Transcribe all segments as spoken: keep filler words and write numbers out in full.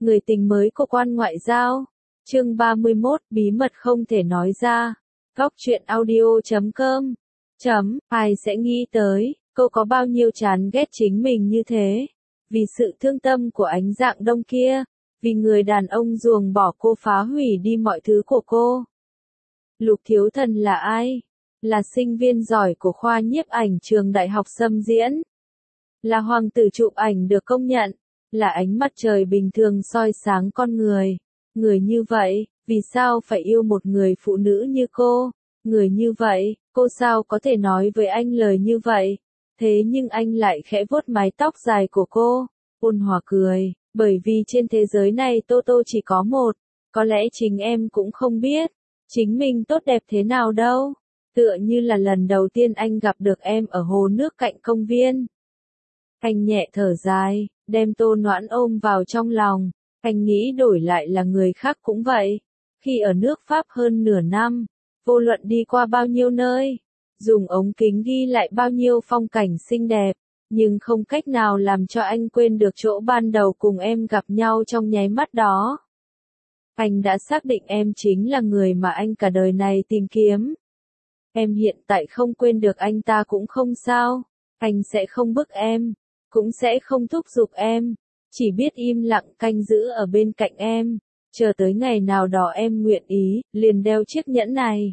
Người tình mới của quan ngoại giao. Chương ba mươi mốt, bí mật không thể nói ra. Góc truyện audio chấm com. Chấm, ai sẽ nghĩ tới, cô có bao nhiêu chán ghét chính mình như thế. Vì sự thương tâm của ánh dạng đông kia. Vì người đàn ông ruồng bỏ cô phá hủy đi mọi thứ của cô. Lục Thiếu Thần là ai? Là sinh viên giỏi của khoa nhiếp ảnh trường Đại học Xâm Diễn. Là hoàng tử chụp ảnh được công nhận. Là ánh mặt trời bình thường soi sáng con người. Người như vậy, vì sao phải yêu một người phụ nữ như cô? Người như vậy, cô sao có thể nói với anh lời như vậy? Thế nhưng anh lại khẽ vuốt mái tóc dài của cô, ôn hòa cười, bởi vì trên thế giới này Tô Tô chỉ có một, có lẽ chính em cũng không biết, chính mình tốt đẹp thế nào đâu. Tựa như là lần đầu tiên anh gặp được em ở hồ nước cạnh công viên. Anh nhẹ thở dài, đem Tô Noãn ôm vào trong lòng, anh nghĩ đổi lại là người khác cũng vậy. Khi ở nước Pháp hơn nửa năm, vô luận đi qua bao nhiêu nơi, dùng ống kính ghi lại bao nhiêu phong cảnh xinh đẹp, nhưng không cách nào làm cho anh quên được chỗ ban đầu cùng em gặp nhau trong nháy mắt đó. Anh đã xác định em chính là người mà anh cả đời này tìm kiếm. Em hiện tại không quên được anh ta cũng không sao, anh sẽ không bức em, cũng sẽ không thúc giục em, chỉ biết im lặng canh giữ ở bên cạnh em, chờ tới ngày nào đó em nguyện ý, liền đeo chiếc nhẫn này.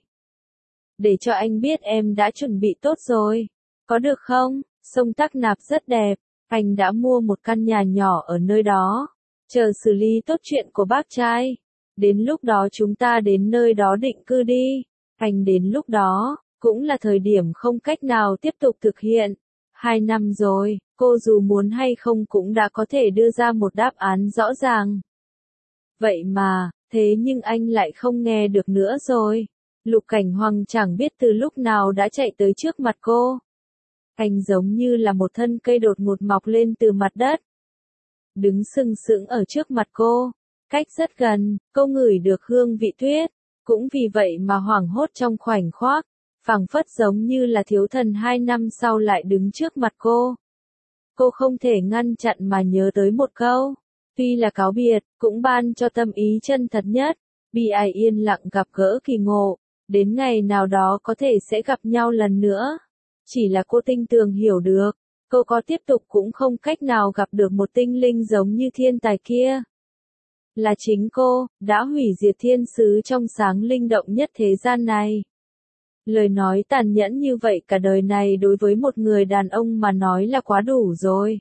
Để cho anh biết em đã chuẩn bị tốt rồi, có được không? Sông Tắc Nạp rất đẹp, anh đã mua một căn nhà nhỏ ở nơi đó, chờ xử lý tốt chuyện của bác trai. Đến lúc đó chúng ta đến nơi đó định cư đi, anh đến lúc đó, cũng là thời điểm không cách nào tiếp tục thực hiện. Hai năm rồi, cô dù muốn hay không cũng đã có thể đưa ra một đáp án rõ ràng. Vậy mà, thế nhưng anh lại không nghe được nữa rồi. Lục Cảnh Hoàng chẳng biết từ lúc nào đã chạy tới trước mặt cô. Anh giống như là một thân cây đột ngột mọc lên từ mặt đất. Đứng sừng sững ở trước mặt cô, cách rất gần, cô ngửi được hương vị tuyết. Cũng vì vậy mà hoảng hốt trong khoảnh khoắc, phảng phất giống như là thiếu thần hai năm sau lại đứng trước mặt cô. Cô không thể ngăn chặn mà nhớ tới một câu, tuy là cáo biệt, cũng ban cho tâm ý chân thật nhất, bi ai yên lặng gặp gỡ kỳ ngộ, đến ngày nào đó có thể sẽ gặp nhau lần nữa. Chỉ là cô tinh tường hiểu được, cô có tiếp tục cũng không cách nào gặp được một tinh linh giống như thiên tài kia. Là chính cô, đã hủy diệt thiên sứ trong sáng linh động nhất thế gian này. Lời nói tàn nhẫn như vậy cả đời này đối với một người đàn ông mà nói là quá đủ rồi.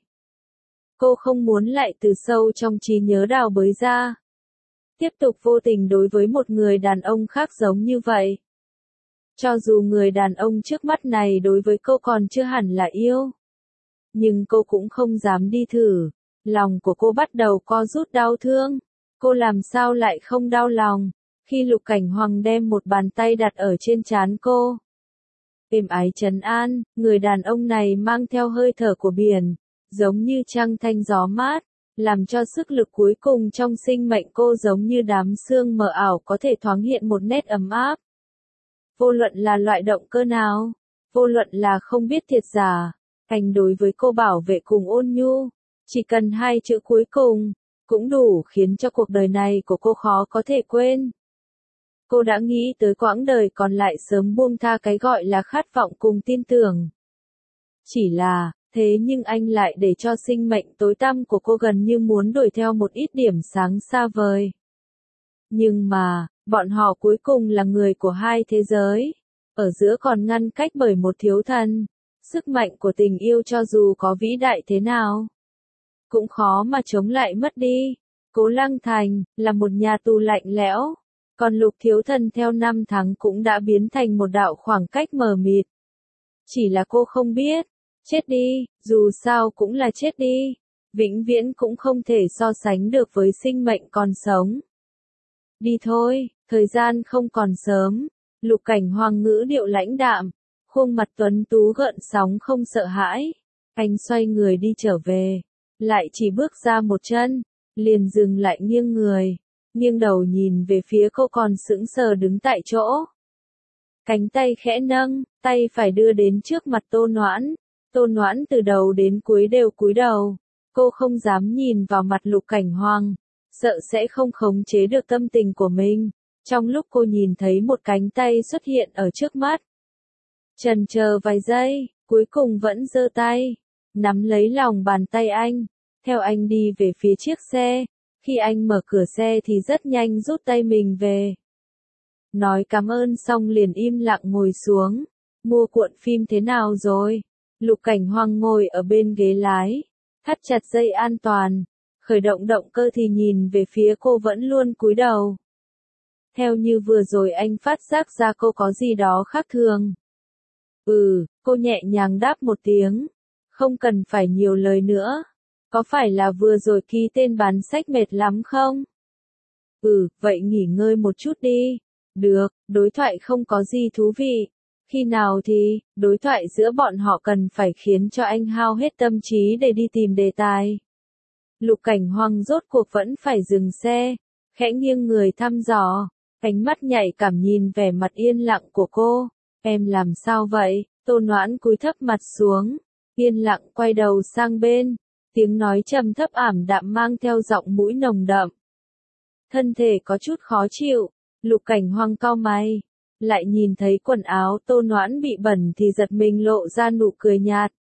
Cô không muốn lại từ sâu trong trí nhớ đào bới ra. Tiếp tục vô tình đối với một người đàn ông khác giống như vậy. Cho dù người đàn ông trước mắt này đối với cô còn chưa hẳn là yêu. Nhưng cô cũng không dám đi thử. Lòng của cô bắt đầu co rút đau thương. Cô làm sao lại không đau lòng, khi Lục Cảnh Hoàng đem một bàn tay đặt ở trên trán cô. Êm ái trấn an, người đàn ông này mang theo hơi thở của biển, giống như trăng thanh gió mát, làm cho sức lực cuối cùng trong sinh mệnh cô giống như đám sương mờ ảo có thể thoáng hiện một nét ấm áp. Vô luận là loại động cơ nào, vô luận là không biết thiệt giả, anh đối với cô bảo vệ cùng ôn nhu, chỉ cần hai chữ cuối cùng, cũng đủ khiến cho cuộc đời này của cô khó có thể quên. Cô đã nghĩ tới quãng đời còn lại sớm buông tha cái gọi là khát vọng cùng tin tưởng. Chỉ là, thế nhưng anh lại để cho sinh mệnh tối tăm của cô gần như muốn đuổi theo một ít điểm sáng xa vời. Nhưng mà, bọn họ cuối cùng là người của hai thế giới, ở giữa còn ngăn cách bởi một thiếu thần. Sức mạnh của tình yêu cho dù có vĩ đại thế nào, cũng khó mà chống lại mất đi. Cố Lăng Thành, là một nhà tù lạnh lẽo, còn Lục Thiếu Thần theo năm tháng cũng đã biến thành một đạo khoảng cách mờ mịt. Chỉ là cô không biết, chết đi, dù sao cũng là chết đi, vĩnh viễn cũng không thể so sánh được với sinh mệnh còn sống. Đi thôi, thời gian không còn sớm, Lục Cảnh Hoàng ngữ điệu lãnh đạm, khuôn mặt tuấn tú gợn sóng không sợ hãi, anh xoay người đi trở về. Lại chỉ bước ra một chân, liền dừng lại nghiêng người, nghiêng đầu nhìn về phía cô còn sững sờ đứng tại chỗ. Cánh tay khẽ nâng, tay phải đưa đến trước mặt Tô Noãn. Tô Noãn từ đầu đến cuối đều cúi đầu. Cô không dám nhìn vào mặt Lục Cảnh Hoàng, sợ sẽ không khống chế được tâm tình của mình. Trong lúc cô nhìn thấy một cánh tay xuất hiện ở trước mắt. Chần chờ vài giây, cuối cùng vẫn giơ tay, nắm lấy lòng bàn tay anh, theo anh đi về phía chiếc xe. Khi anh mở cửa xe thì rất nhanh rút tay mình về. Nói cảm ơn xong liền im lặng ngồi xuống. Mua cuộn phim thế nào rồi? Lục Cảnh Hoang ngồi ở bên ghế lái, thắt chặt dây an toàn, khởi động động cơ thì nhìn về phía cô vẫn luôn cúi đầu. Theo như vừa rồi anh phát giác ra cô có gì đó khác thường. Ừ, cô nhẹ nhàng đáp một tiếng, không cần phải nhiều lời nữa. Có phải là vừa rồi ký tên bán sách mệt lắm không? Ừ, vậy nghỉ ngơi một chút đi. Được, đối thoại không có gì thú vị. Khi nào thì, đối thoại giữa bọn họ cần phải khiến cho anh hao hết tâm trí để đi tìm đề tài. Lục Cảnh Hoang rốt cuộc vẫn phải dừng xe, khẽ nghiêng người thăm dò, ánh mắt nhạy cảm nhìn vẻ mặt yên lặng của cô. Em làm sao vậy? Tô Noãn cúi thấp mặt xuống, yên lặng quay đầu sang bên, tiếng nói trầm thấp ảm đạm mang theo giọng mũi nồng đậm. Thân thể có chút khó chịu, Lục Cảnh Hoang cau mày, lại nhìn thấy quần áo Tô Noãn bị bẩn thì giật mình lộ ra nụ cười nhạt.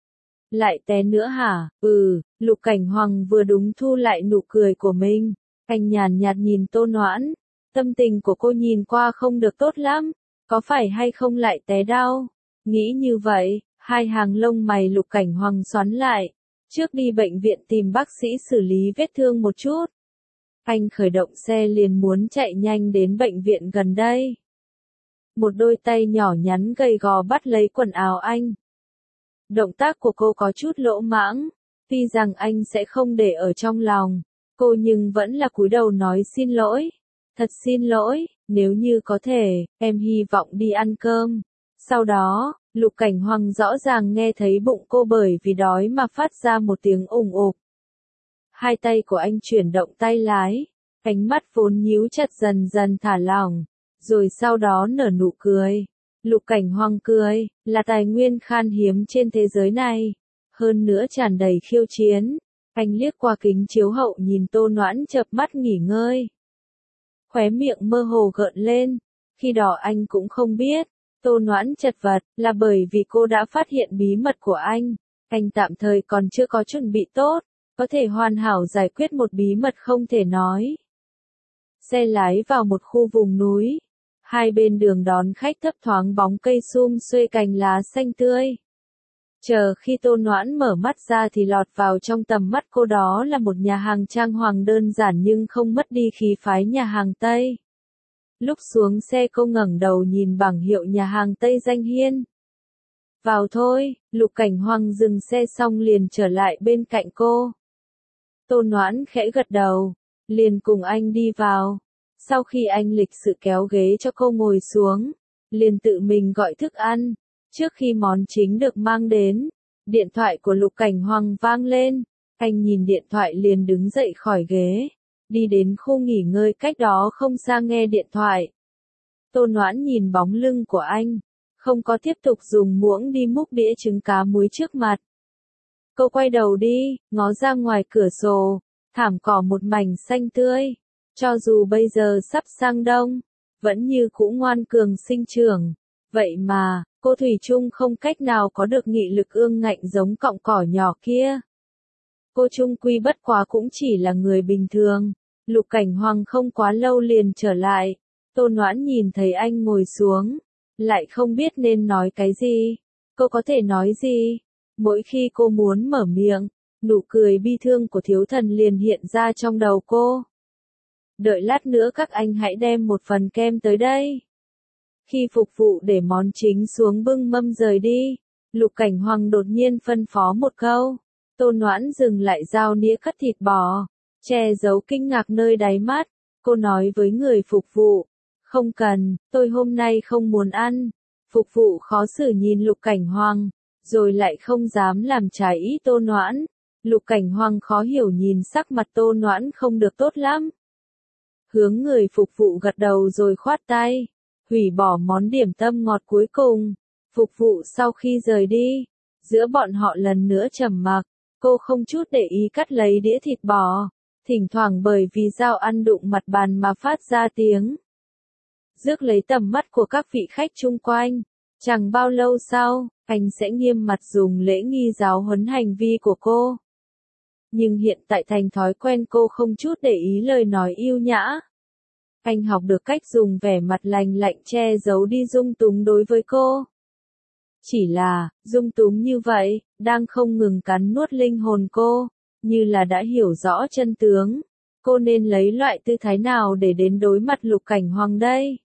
Lại té nữa hả? Ừ, Lục Cảnh Hoang vừa đúng thu lại nụ cười của mình, anh nhàn nhạt nhìn Tô Noãn, tâm tình của cô nhìn qua không được tốt lắm, có phải hay không lại té đau? Nghĩ như vậy, hai hàng lông mày Lục Cảnh Hoang xoắn lại, trước đi bệnh viện tìm bác sĩ xử lý vết thương một chút. Anh khởi động xe liền muốn chạy nhanh đến bệnh viện gần đây. Một đôi tay nhỏ nhắn gầy gò bắt lấy quần áo anh. Động tác của cô có chút lỗ mãng, tuy rằng anh sẽ không để ở trong lòng, cô nhưng vẫn là cúi đầu nói xin lỗi. Thật xin lỗi, nếu như có thể, em hy vọng đi ăn cơm. Sau đó, Lục Cảnh Hoang rõ ràng nghe thấy bụng cô bởi vì đói mà phát ra một tiếng ùng ục. Hai tay của anh chuyển động tay lái, ánh mắt vốn nhíu chặt dần dần thả lỏng, rồi sau đó nở nụ cười. Lục Cảnh Hoang cười, là tài nguyên khan hiếm trên thế giới này, hơn nữa tràn đầy khiêu chiến. Anh liếc qua kính chiếu hậu nhìn Tô Noãn chợp mắt nghỉ ngơi. Khóe miệng mơ hồ gợn lên, khi đó anh cũng không biết, Tô Noãn chật vật, là bởi vì cô đã phát hiện bí mật của anh. Anh tạm thời còn chưa có chuẩn bị tốt, có thể hoàn hảo giải quyết một bí mật không thể nói. Xe lái vào một khu vùng núi. Hai bên đường đón khách thấp thoáng bóng cây sum xuê cành lá xanh tươi. Chờ khi Tô Noãn mở mắt ra thì lọt vào trong tầm mắt cô đó là một nhà hàng trang hoàng đơn giản nhưng không mất đi khí phái nhà hàng Tây. Lúc xuống xe cô ngẩng đầu nhìn bảng hiệu nhà hàng Tây Danh Hiên. Vào thôi, Lục Cảnh Hoang dừng xe xong liền trở lại bên cạnh cô. Tô Noãn khẽ gật đầu, liền cùng anh đi vào. Sau khi anh lịch sự kéo ghế cho cô ngồi xuống, liền tự mình gọi thức ăn. Trước khi món chính được mang đến, điện thoại của Lục Cảnh Hoang vang lên. Anh nhìn điện thoại liền đứng dậy khỏi ghế, đi đến khu nghỉ ngơi cách đó không xa nghe điện thoại. Tô Noãn nhìn bóng lưng của anh, không có tiếp tục dùng muỗng đi múc đĩa trứng cá muối trước mặt. Cô quay đầu đi, ngó ra ngoài cửa sổ, thảm cỏ một mảnh xanh tươi. Cho dù bây giờ sắp sang đông, vẫn như cũ ngoan cường sinh trưởng. Vậy mà, cô thủy chung không cách nào có được nghị lực ương ngạnh giống cọng cỏ nhỏ kia. Cô chung quy bất quá cũng chỉ là người bình thường. Lục Cảnh Hoang không quá lâu liền trở lại. Tô Noãn nhìn thấy anh ngồi xuống, lại không biết nên nói cái gì. Cô có thể nói gì? Mỗi khi cô muốn mở miệng, nụ cười bi thương của thiếu thần liền hiện ra trong đầu cô. Đợi lát nữa các anh hãy đem một phần kem tới đây. Khi phục vụ để món chính xuống bưng mâm rời đi, Lục Cảnh Hoang đột nhiên phân phó một câu. Tô Noãn dừng lại dao nĩa cắt thịt bò, che giấu kinh ngạc nơi đáy mắt. Cô nói với người phục vụ, không cần, tôi hôm nay không muốn ăn. Phục vụ khó xử nhìn Lục Cảnh Hoang, rồi lại không dám làm trái ý Tô Noãn. Lục Cảnh Hoang khó hiểu nhìn sắc mặt Tô Noãn không được tốt lắm. Hướng người phục vụ gật đầu rồi khoát tay, hủy bỏ món điểm tâm ngọt cuối cùng. Phục vụ sau khi rời đi, giữa bọn họ lần nữa trầm mặc, cô không chút để ý cắt lấy đĩa thịt bò, thỉnh thoảng bởi vì dao ăn đụng mặt bàn mà phát ra tiếng rước lấy tầm mắt của các vị khách chung quanh. Chẳng bao lâu sau, anh sẽ nghiêm mặt dùng lễ nghi giáo huấn hành vi của cô. Nhưng hiện tại thành thói quen cô không chút để ý lời nói yêu nhã. Anh học được cách dùng vẻ mặt lành lạnh che giấu đi dung túng đối với cô. Chỉ là, dung túng như vậy, đang không ngừng cắn nuốt linh hồn cô, như là đã hiểu rõ chân tướng. Cô nên lấy loại tư thái nào để đến đối mặt Lục Cảnh Hoàng đây?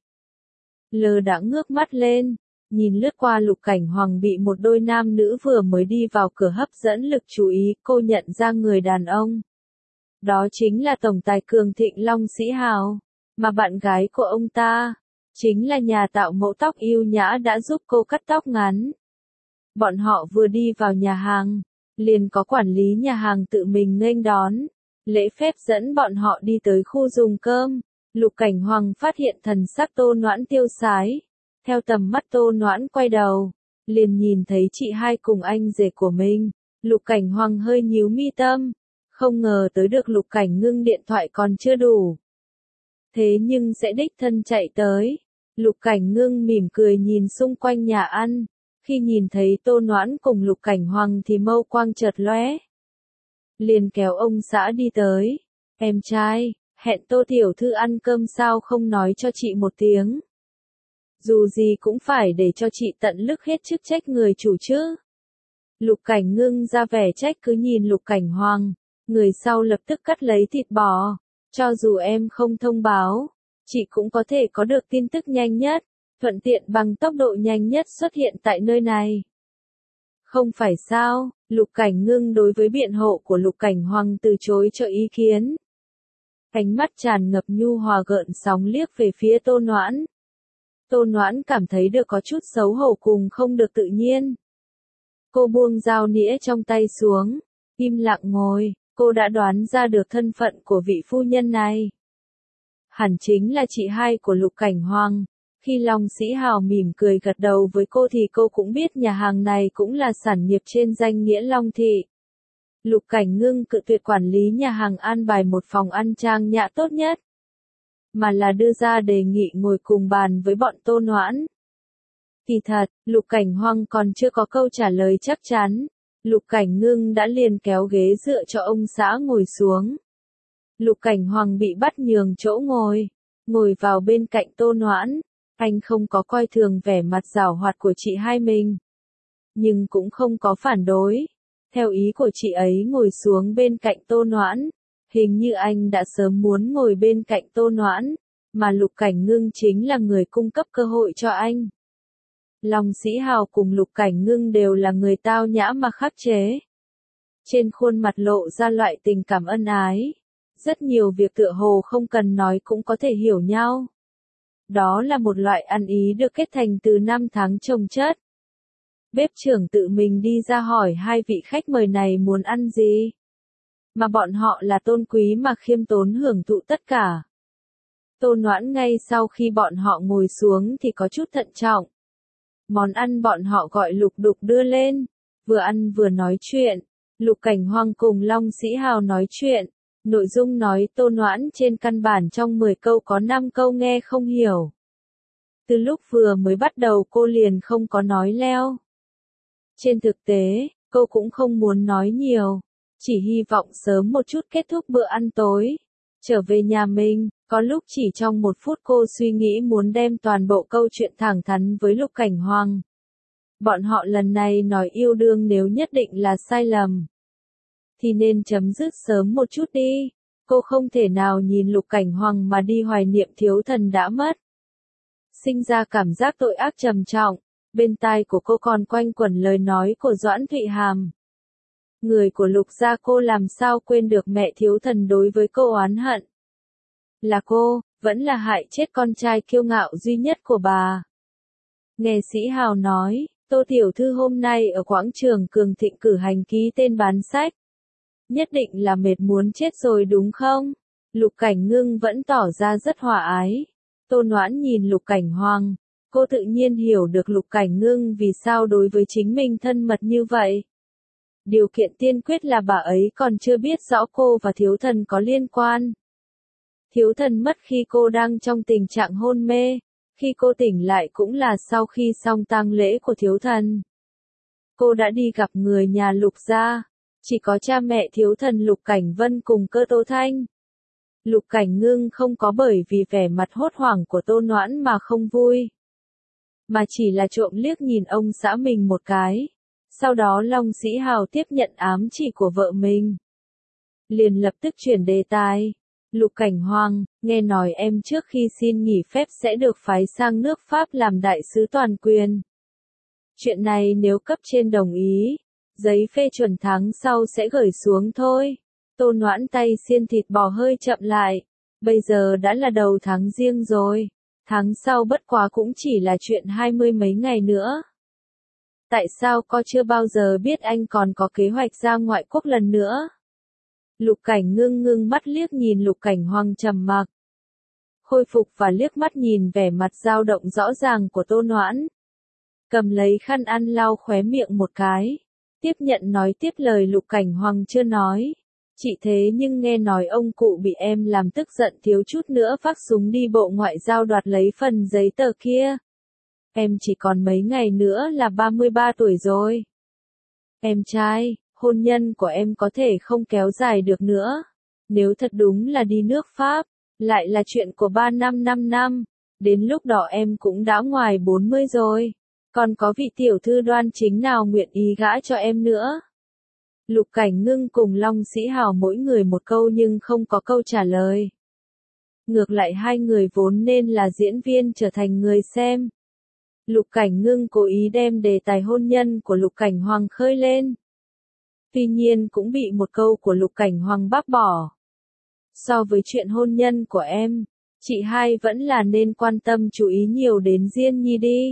Lơ đãng ngước mắt lên, nhìn lướt qua Lục Cảnh Hoàng bị một đôi nam nữ vừa mới đi vào cửa hấp dẫn lực chú ý, cô nhận ra người đàn ông. Đó chính là tổng tài cường thịnh Long Sĩ Hào, mà bạn gái của ông ta, chính là nhà tạo mẫu tóc yêu nhã đã giúp cô cắt tóc ngắn. Bọn họ vừa đi vào nhà hàng, liền có quản lý nhà hàng tự mình nghênh đón, lễ phép dẫn bọn họ đi tới khu dùng cơm. Lục Cảnh Hoàng phát hiện thần sắc Tô Noãn tiêu sái. Theo tầm mắt Tô Noãn quay đầu, liền nhìn thấy chị hai cùng anh rể của mình. Lục Cảnh Hoàng hơi nhíu mi tâm, không ngờ tới được Lục Cảnh Ngưng điện thoại còn chưa đủ. Thế nhưng sẽ đích thân chạy tới. Lục Cảnh Ngưng mỉm cười nhìn xung quanh nhà ăn, khi nhìn thấy Tô Noãn cùng Lục Cảnh Hoàng thì mâu quang chợt lóe. Liền kéo ông xã đi tới. Em trai, hẹn Tô tiểu thư ăn cơm sao không nói cho chị một tiếng. Dù gì cũng phải để cho chị tận lực hết chức trách người chủ chứ. Lục Cảnh Ngưng ra vẻ trách cứ nhìn Lục Cảnh Hoàng, người sau lập tức cắt lấy thịt bò. Cho dù em không thông báo, chị cũng có thể có được tin tức nhanh nhất, thuận tiện bằng tốc độ nhanh nhất xuất hiện tại nơi này. Không phải sao, Lục Cảnh Ngưng đối với biện hộ của Lục Cảnh Hoàng từ chối cho ý kiến. Ánh mắt tràn ngập nhu hòa gợn sóng liếc về phía Tô Noãn. Tô Noãn cảm thấy được có chút xấu hổ cùng không được tự nhiên. Cô buông dao nĩa trong tay xuống, im lặng ngồi, cô đã đoán ra được thân phận của vị phu nhân này. Hẳn chính là chị hai của Lục Cảnh Hoàng. Khi Long Sĩ Hào mỉm cười gật đầu với cô thì cô cũng biết nhà hàng này cũng là sản nghiệp trên danh nghĩa Long Thị. Lục Cảnh Ngưng cự tuyệt quản lý nhà hàng an bài một phòng ăn trang nhã tốt nhất, mà là đưa ra đề nghị ngồi cùng bàn với bọn Tô Noãn. Kỳ thật, Lục Cảnh Hoàng còn chưa có câu trả lời chắc chắn. Lục Cảnh Ngưng đã liền kéo ghế dựa cho ông xã ngồi xuống. Lục Cảnh Hoàng bị bắt nhường chỗ ngồi, ngồi vào bên cạnh Tô Noãn. Anh không có coi thường vẻ mặt giảo hoạt của chị hai mình, nhưng cũng không có phản đối. Theo ý của chị ấy ngồi xuống bên cạnh Tô Noãn, hình như anh đã sớm muốn ngồi bên cạnh Tô Noãn, mà Lục Cảnh Ngưng chính là người cung cấp cơ hội cho anh. Long Sĩ Hào cùng Lục Cảnh Ngưng đều là người tao nhã mà khắc chế. Trên khuôn mặt lộ ra loại tình cảm ân ái. Rất nhiều việc tựa hồ không cần nói cũng có thể hiểu nhau. Đó là một loại ăn ý được kết thành từ năm tháng chồng chất. Bếp trưởng tự mình đi ra hỏi hai vị khách mời này muốn ăn gì. Mà bọn họ là tôn quý mà khiêm tốn hưởng thụ tất cả. Tô Noãn ngay sau khi bọn họ ngồi xuống thì có chút thận trọng. Món ăn bọn họ gọi Lục Đục đưa lên, vừa ăn vừa nói chuyện. Lục Cảnh Hoàng cùng Long Sĩ Hào nói chuyện. Nội dung nói Tô Noãn trên căn bản trong mười câu có năm câu nghe không hiểu. Từ lúc vừa mới bắt đầu cô liền không có nói leo. Trên thực tế, cô cũng không muốn nói nhiều, chỉ hy vọng sớm một chút kết thúc bữa ăn tối. Trở về nhà mình, có lúc chỉ trong một phút cô suy nghĩ muốn đem toàn bộ câu chuyện thẳng thắn với Lục Cảnh Hoàng. Bọn họ lần này nói yêu đương nếu nhất định là sai lầm, thì nên chấm dứt sớm một chút đi. Cô không thể nào nhìn Lục Cảnh Hoàng mà đi hoài niệm thiếu thần đã mất. Sinh ra cảm giác tội ác trầm trọng, bên tai của cô còn quanh quẩn lời nói của Doãn Thụy Hàm. Người của Lục gia cô làm sao quên được mẹ thiếu thần đối với cô oán hận. Là cô, vẫn là hại chết con trai kiêu ngạo duy nhất của bà. Nghe Sĩ Hào nói, Tô tiểu thư hôm nay ở quảng trường Cường Thịnh cử hành ký tên bán sách. Nhất định là mệt muốn chết rồi đúng không? Lục Cảnh Ngưng vẫn tỏ ra rất hòa ái. Tô Noãn nhìn Lục Cảnh Hoàng, cô tự nhiên hiểu được Lục Cảnh Ngưng vì sao đối với chính mình thân mật như vậy. Điều kiện tiên quyết là bà ấy còn chưa biết rõ cô và thiếu thần có liên quan. Thiếu thần mất khi cô đang trong tình trạng hôn mê, khi cô tỉnh lại cũng là sau khi xong tang lễ của thiếu thần. Cô đã đi gặp người nhà Lục gia, chỉ có cha mẹ thiếu thần Lục Cảnh Vân cùng Cơ Tố Thanh. Lục Cảnh Ngưng không có bởi vì vẻ mặt hốt hoảng của Tô Noãn mà không vui, mà chỉ là trộm liếc nhìn ông xã mình một cái. Sau đó Long Sĩ Hào tiếp nhận ám chỉ của vợ mình, liền lập tức chuyển đề tài. Lục Cảnh Hoàng, nghe nói em trước khi xin nghỉ phép sẽ được phái sang nước Pháp làm đại sứ toàn quyền. Chuyện này nếu cấp trên đồng ý, giấy phê chuẩn tháng sau sẽ gửi xuống thôi. Tô Noãn tay xiên thịt bò hơi chậm lại. Bây giờ đã là đầu tháng Giêng rồi. Tháng sau bất quá cũng chỉ là chuyện hai mươi mấy ngày nữa. Tại sao cô chưa bao giờ biết anh còn có kế hoạch ra ngoại quốc lần nữa? Lục Cảnh Ngưng ngưng mắt liếc nhìn Lục Cảnh Hoàng trầm mặc. Khôi phục và liếc mắt nhìn vẻ mặt dao động rõ ràng của Tô Noãn. Cầm lấy khăn ăn lau khóe miệng một cái. Tiếp nhận nói tiếp lời Lục Cảnh Hoàng chưa nói. Chị thế nhưng nghe nói ông cụ bị em làm tức giận thiếu chút nữa vác súng đi bộ ngoại giao đoạt lấy phần giấy tờ kia. Em chỉ còn mấy ngày nữa là ba mươi ba tuổi rồi. Em trai, hôn nhân của em có thể không kéo dài được nữa. Nếu thật đúng là đi nước Pháp, lại là chuyện của ba năm năm năm. Đến lúc đó em cũng đã ngoài bốn mươi rồi. Còn có vị tiểu thư đoan chính nào nguyện ý gả cho em nữa? Lục Cảnh Ngưng cùng Long Sĩ Hào mỗi người một câu nhưng không có câu trả lời. Ngược lại hai người vốn nên là diễn viên trở thành người xem. Lục Cảnh Ngưng cố ý đem đề tài hôn nhân của Lục Cảnh Hoàng khơi lên. Tuy nhiên cũng bị một câu của Lục Cảnh Hoàng bác bỏ. So với chuyện hôn nhân của em, chị hai vẫn là nên quan tâm chú ý nhiều đến Diên Nhi đi.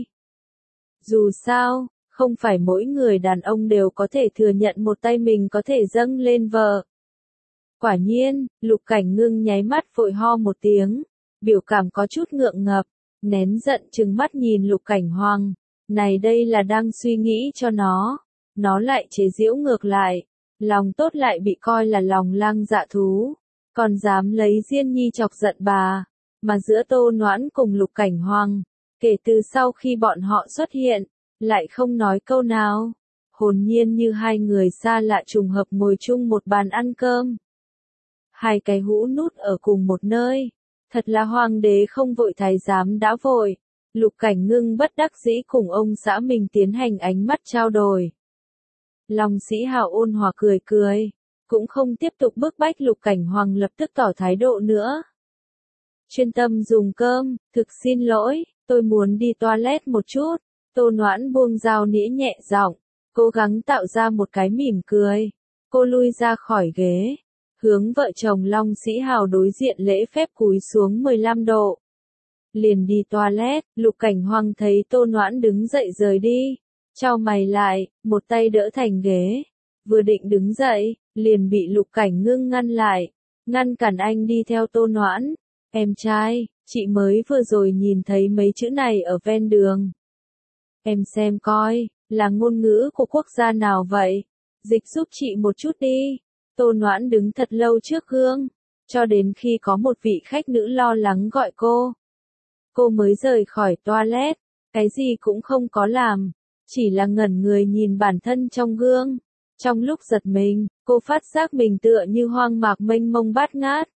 Dù sao, không phải mỗi người đàn ông đều có thể thừa nhận một tay mình có thể dâng lên vợ. Quả nhiên, Lục Cảnh Ngưng nháy mắt vội ho một tiếng, biểu cảm có chút ngượng ngập, nén giận trừng mắt nhìn Lục Cảnh Hoàng. Này đây là đang suy nghĩ cho nó, nó lại chế giễu ngược lại, lòng tốt lại bị coi là lòng lang dạ thú, còn dám lấy Diên Nhi chọc giận bà. Mà giữa Tô Noãn cùng Lục Cảnh Hoàng, kể từ sau khi bọn họ xuất hiện, lại không nói câu nào, hồn nhiên như hai người xa lạ trùng hợp ngồi chung một bàn ăn cơm. Hai cái hũ nút ở cùng một nơi, thật là hoàng đế không vội thái giám đã vội. Lục Cảnh Ngưng bất đắc dĩ cùng ông xã mình tiến hành ánh mắt trao đổi. Long Sĩ Hào ôn hòa cười cười, cũng không tiếp tục bức bách Lục Cảnh Hoàng lập tức tỏ thái độ nữa. Chuyên tâm dùng cơm, thực xin lỗi, tôi muốn đi toilet một chút. Tô Noãn buông dao nĩa nhẹ giọng, cố gắng tạo ra một cái mỉm cười. Cô lui ra khỏi ghế, hướng vợ chồng Long Sĩ Hào đối diện lễ phép cúi xuống mười lăm độ. Liền đi toilet, Lục Cảnh Hoàng thấy Tô Noãn đứng dậy rời đi, chau mày lại, một tay đỡ thành ghế. Vừa định đứng dậy, liền bị Lục Cảnh Ngưng ngăn lại, ngăn cản anh đi theo Tô Noãn. Em trai, chị mới vừa rồi nhìn thấy mấy chữ này ở ven đường. Em xem coi, là ngôn ngữ của quốc gia nào vậy? Dịch giúp chị một chút đi. Tô Noãn đứng thật lâu trước gương, cho đến khi có một vị khách nữ lo lắng gọi cô. Cô mới rời khỏi toilet, cái gì cũng không có làm, chỉ là ngẩn người nhìn bản thân trong gương. Trong lúc giật mình, cô phát giác mình tựa như hoang mạc mênh mông bát ngát.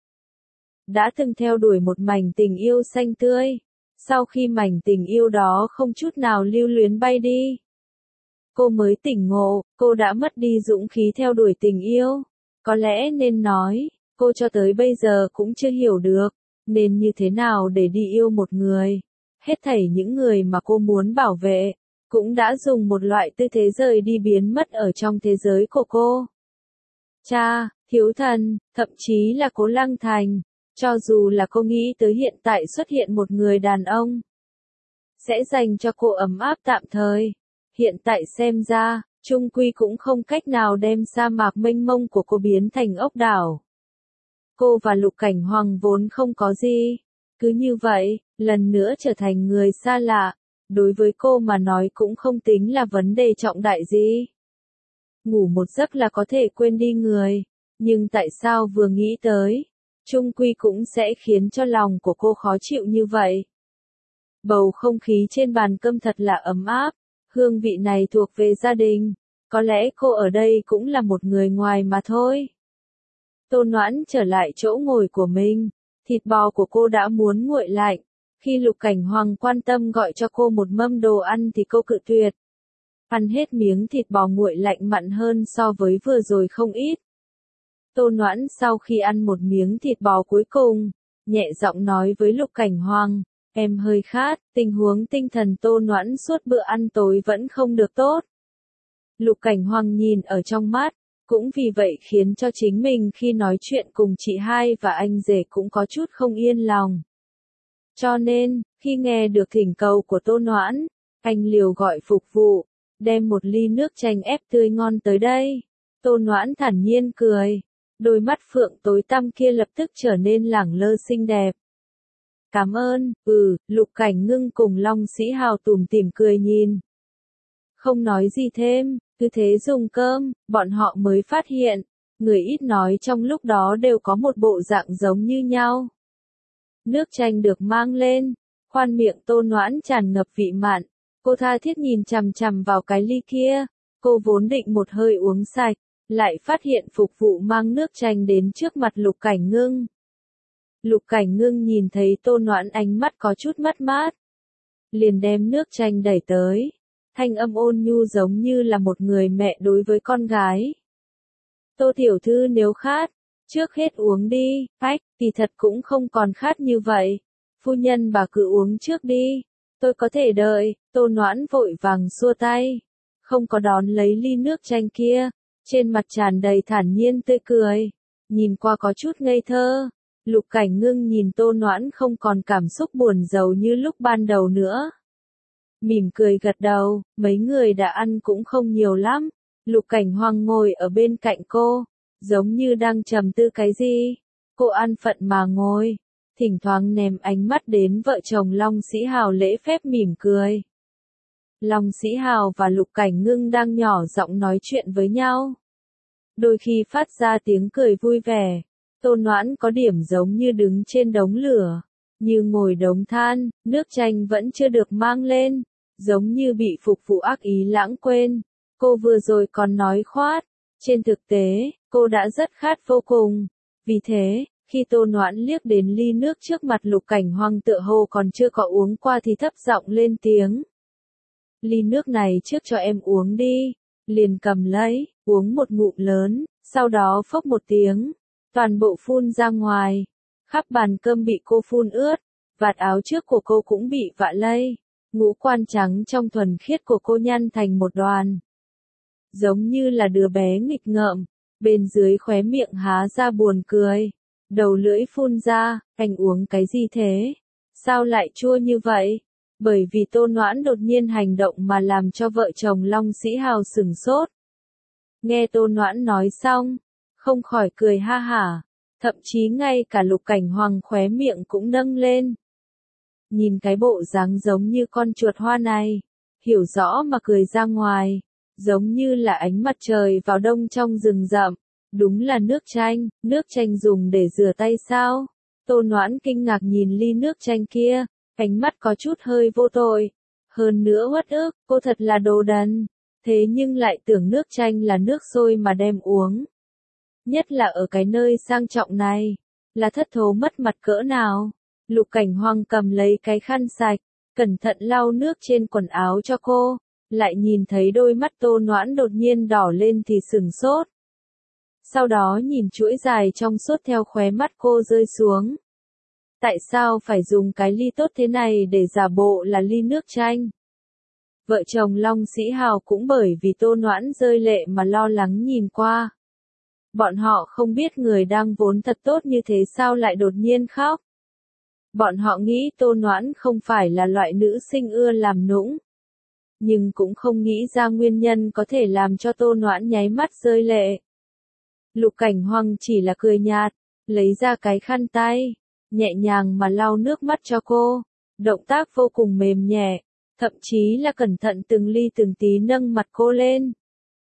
Đã từng theo đuổi một mảnh tình yêu xanh tươi, sau khi mảnh tình yêu đó không chút nào lưu luyến bay đi, cô mới tỉnh ngộ, cô đã mất đi dũng khí theo đuổi tình yêu. Có lẽ nên nói, cô cho tới bây giờ cũng chưa hiểu được, nên như thế nào để đi yêu một người. Hết thảy những người mà cô muốn bảo vệ, cũng đã dùng một loại tư thế rời đi biến mất ở trong thế giới của cô. Cha, thiếu thần, thậm chí là Cố Lăng Thành, cho dù là cô nghĩ tới hiện tại xuất hiện một người đàn ông sẽ dành cho cô ấm áp tạm thời, hiện tại xem ra, chung quy cũng không cách nào đem sa mạc mênh mông của cô biến thành ốc đảo. Cô và Lục Cảnh Hoàng vốn không có gì, cứ như vậy, lần nữa trở thành người xa lạ, đối với cô mà nói cũng không tính là vấn đề trọng đại gì. ngủ một giấc là có thể quên đi người, nhưng tại sao vừa nghĩ tới, chung quy cũng sẽ khiến cho lòng của cô khó chịu như vậy. Bầu không khí trên bàn cơm thật là ấm áp, hương vị này thuộc về gia đình, có lẽ cô ở đây cũng là một người ngoài mà thôi. Tô Noãn trở lại chỗ ngồi của mình, thịt bò của cô đã muốn nguội lạnh, khi Lục Cảnh Hoàng quan tâm gọi cho cô một mâm đồ ăn thì cô cự tuyệt. Ăn hết miếng thịt bò nguội lạnh mặn hơn so với vừa rồi không ít. Tô Noãn sau khi ăn một miếng thịt bò cuối cùng, nhẹ giọng nói với Lục Cảnh Hoàng, em hơi khát, tình huống tinh thần Tô Noãn suốt bữa ăn tối vẫn không được tốt. Lục Cảnh Hoàng nhìn ở trong mắt, cũng vì vậy khiến cho chính mình khi nói chuyện cùng chị hai và anh rể cũng có chút không yên lòng. Cho nên, khi nghe được thỉnh cầu của Tô Noãn, anh liều gọi phục vụ, đem một ly nước chanh ép tươi ngon tới đây. Tô Noãn thản nhiên cười, đôi mắt phượng tối tăm kia lập tức trở nên lẳng lơ xinh đẹp. Cảm ơn, ừ, Lục Cảnh Ngưng cùng Long Sĩ Hào tủm tỉm cười nhìn. Không nói gì thêm, cứ thế dùng cơm, bọn họ mới phát hiện, người ít nói trong lúc đó đều có một bộ dạng giống như nhau. Nước chanh được mang lên, khoan miệng Tô Noãn tràn ngập vị mặn, cô tha thiết nhìn chằm chằm vào cái ly kia, cô vốn định một hơi uống sạch, lại phát hiện phục vụ mang nước chanh đến trước mặt Lục Cảnh Ngưng. Lục Cảnh Ngưng nhìn thấy Tô Noãn ánh mắt có chút mất mát, liền đem nước chanh đẩy tới, thanh âm ôn nhu giống như là một người mẹ đối với con gái. Tô tiểu thư nếu khát, trước hết uống đi, ách, thì thật cũng không còn khát như vậy. Phu nhân bà cứ uống trước đi, tôi có thể đợi. Tô Noãn vội vàng xua tay, không có đón lấy ly nước chanh kia, trên mặt tràn đầy thản nhiên tươi cười, nhìn qua có chút ngây thơ. Lục Cảnh Ngưng nhìn Tô Noãn không còn cảm xúc buồn rầu như lúc ban đầu nữa. Mỉm cười gật đầu, mấy người đã ăn cũng không nhiều lắm. Lục Cảnh Hoàng ngồi ở bên cạnh cô, giống như đang trầm tư cái gì. Cô ăn phận mà ngồi, thỉnh thoảng ném ánh mắt đến vợ chồng Long Sĩ Hào lễ phép mỉm cười. Long Sĩ Hào và Lục Cảnh Ngưng đang nhỏ giọng nói chuyện với nhau. Đôi khi phát ra tiếng cười vui vẻ. Tô Noãn có điểm giống như đứng trên đống lửa, như ngồi đống than, nước chanh vẫn chưa được mang lên, giống như bị phục vụ ác ý lãng quên. Cô vừa rồi còn nói khoát, trên thực tế, cô đã rất khát vô cùng. Vì thế, khi Tô Noãn liếc đến ly nước trước mặt Lục Cảnh Hoàng tựa hồ còn chưa có uống qua thì thấp giọng lên tiếng. Ly nước này trước cho em uống đi, liền cầm lấy, uống một ngụm lớn, sau đó phốc một tiếng. Toàn bộ phun ra ngoài, khắp bàn cơm bị cô phun ướt, vạt áo trước của cô cũng bị vạ lây, ngũ quan trắng trong thuần khiết của cô nhăn thành một đoàn. Giống như là đứa bé nghịch ngợm, bên dưới khóe miệng há ra buồn cười, đầu lưỡi phun ra, anh uống cái gì thế? Sao lại chua như vậy? Bởi vì Tô Noãn đột nhiên hành động mà làm cho vợ chồng Long Sĩ Hào sửng sốt. Nghe Tô Noãn nói xong, không khỏi cười ha hả, thậm chí ngay cả Lục Cảnh Hoàng khóe miệng cũng nâng lên. Nhìn cái bộ dáng giống như con chuột hoa này, hiểu rõ mà cười ra ngoài, giống như là ánh mặt trời vào đông trong rừng rậm, đúng là nước chanh, nước chanh dùng để rửa tay sao? Tô Noãn kinh ngạc nhìn ly nước chanh kia, ánh mắt có chút hơi vô tội, hơn nữa uất ức, cô thật là đồ đần, thế nhưng lại tưởng nước chanh là nước sôi mà đem uống. Nhất là ở cái nơi sang trọng này, là thất thố mất mặt cỡ nào. Lục Cảnh Hoàng cầm lấy cái khăn sạch, cẩn thận lau nước trên quần áo cho cô, lại nhìn thấy đôi mắt Tô Noãn đột nhiên đỏ lên thì sửng sốt. Sau đó nhìn chuỗi dài trong suốt theo khóe mắt cô rơi xuống. Tại sao phải dùng cái ly tốt thế này để giả bộ là ly nước chanh? Vợ chồng Long Sĩ Hào cũng bởi vì Tô Noãn rơi lệ mà lo lắng nhìn qua. Bọn họ không biết người đang vốn thật tốt như thế sao lại đột nhiên khóc. Bọn họ nghĩ Tô Noãn không phải là loại nữ sinh ưa làm nũng. Nhưng cũng không nghĩ ra nguyên nhân có thể làm cho Tô Noãn nháy mắt rơi lệ. Lục Cảnh Hoàng chỉ là cười nhạt, lấy ra cái khăn tay, nhẹ nhàng mà lau nước mắt cho cô. Động tác vô cùng mềm nhẹ, thậm chí là cẩn thận từng ly từng tí nâng mặt cô lên.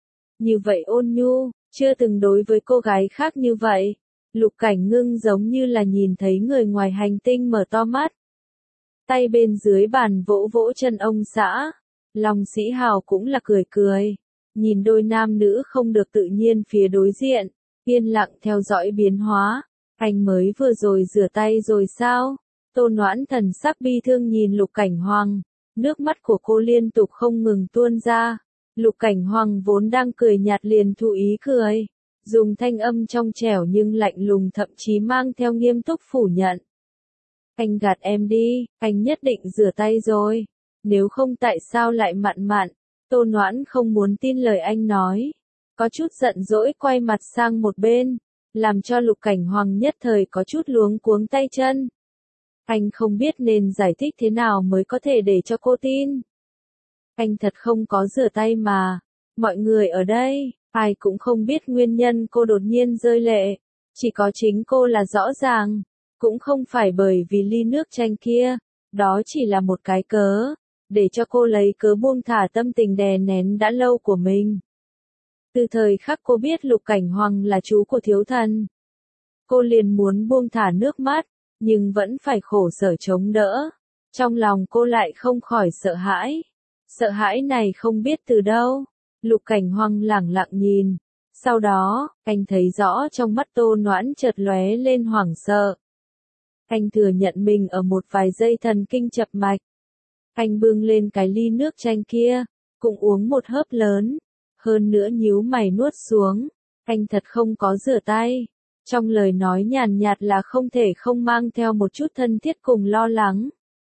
như vậy ôn nhu, chưa từng đối với cô gái khác như vậy. Lục Cảnh Ngưng giống như là nhìn thấy người ngoài hành tinh mở to mắt. Tay bên dưới bàn vỗ vỗ chân ông xã. Long Sĩ Hào cũng là cười cười. Nhìn đôi nam nữ không được tự nhiên phía đối diện. Yên lặng theo dõi biến hóa. Anh mới vừa rồi rửa tay rồi sao? Tô Noãn thần sắc bi thương nhìn Lục Cảnh Hoàng. Nước mắt của cô liên tục không ngừng tuôn ra. Lục Cảnh Hoàng vốn đang cười nhạt liền thụ ý cười. Dùng thanh âm trong trẻo nhưng lạnh lùng thậm chí mang theo nghiêm túc phủ nhận. Anh gạt em đi, anh nhất định rửa tay rồi. Nếu không tại sao lại mặn mặn? Tô Noãn không muốn tin lời anh nói. Có chút giận dỗi quay mặt sang một bên. Làm cho Lục Cảnh Hoàng nhất thời có chút luống cuống tay chân. Anh không biết nên giải thích thế nào mới có thể để cho cô tin. Anh thật không có rửa tay mà. Mọi người ở đây, ai cũng không biết nguyên nhân cô đột nhiên rơi lệ. Chỉ có chính cô là rõ ràng. Cũng không phải bởi vì ly nước chanh kia. Đó chỉ là một cái cớ. Để cho cô lấy cớ buông thả tâm tình đè nén đã lâu của mình. Từ thời khắc cô biết Lục Cảnh Hoàng là chú của thiếu thần. Cô liền muốn buông thả nước mắt. Nhưng vẫn phải khổ sở chống đỡ. Trong lòng cô lại không khỏi sợ hãi. Sợ hãi này không biết từ đâu. Lục Cảnh Hoàng lẳng lặng nhìn. Sau đó, anh thấy rõ trong mắt Tô Noãn chợt lóe lên hoảng sợ. Anh thừa nhận mình ở một vài giây thần kinh chập mạch. Anh bưng lên cái ly nước chanh kia, cũng uống một hớp lớn. Hơn nữa nhíu mày nuốt xuống. Anh thật không có rửa tay. Trong lời nói nhàn nhạt là không thể không mang theo một chút thân thiết cùng lo lắng.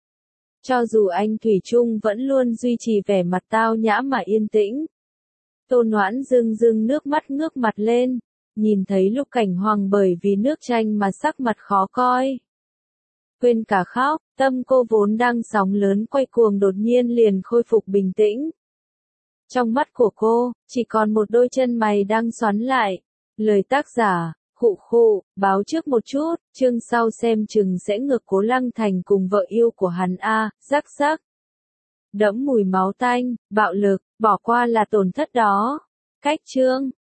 Cho dù anh thủy chung vẫn luôn duy trì vẻ mặt tao nhã mà yên tĩnh. Tô Noãn rưng rưng nước mắt ngước mặt lên, nhìn thấy Lục Cảnh Hoàng bởi vì nước chanh mà sắc mặt khó coi. Quên cả khóc, tâm cô vốn đang sóng lớn quay cuồng đột nhiên liền khôi phục bình tĩnh. Trong mắt của cô, chỉ còn một đôi chân mày đang xoắn lại. Lời tác giả, khụ khụ, báo trước một chút, chương sau xem chừng sẽ ngược Cố Lăng Thành cùng vợ yêu của hắn a, rắc rắc. Đẫm mùi máu tanh, bạo lực, bỏ qua là tổn thất đó. Cách chương.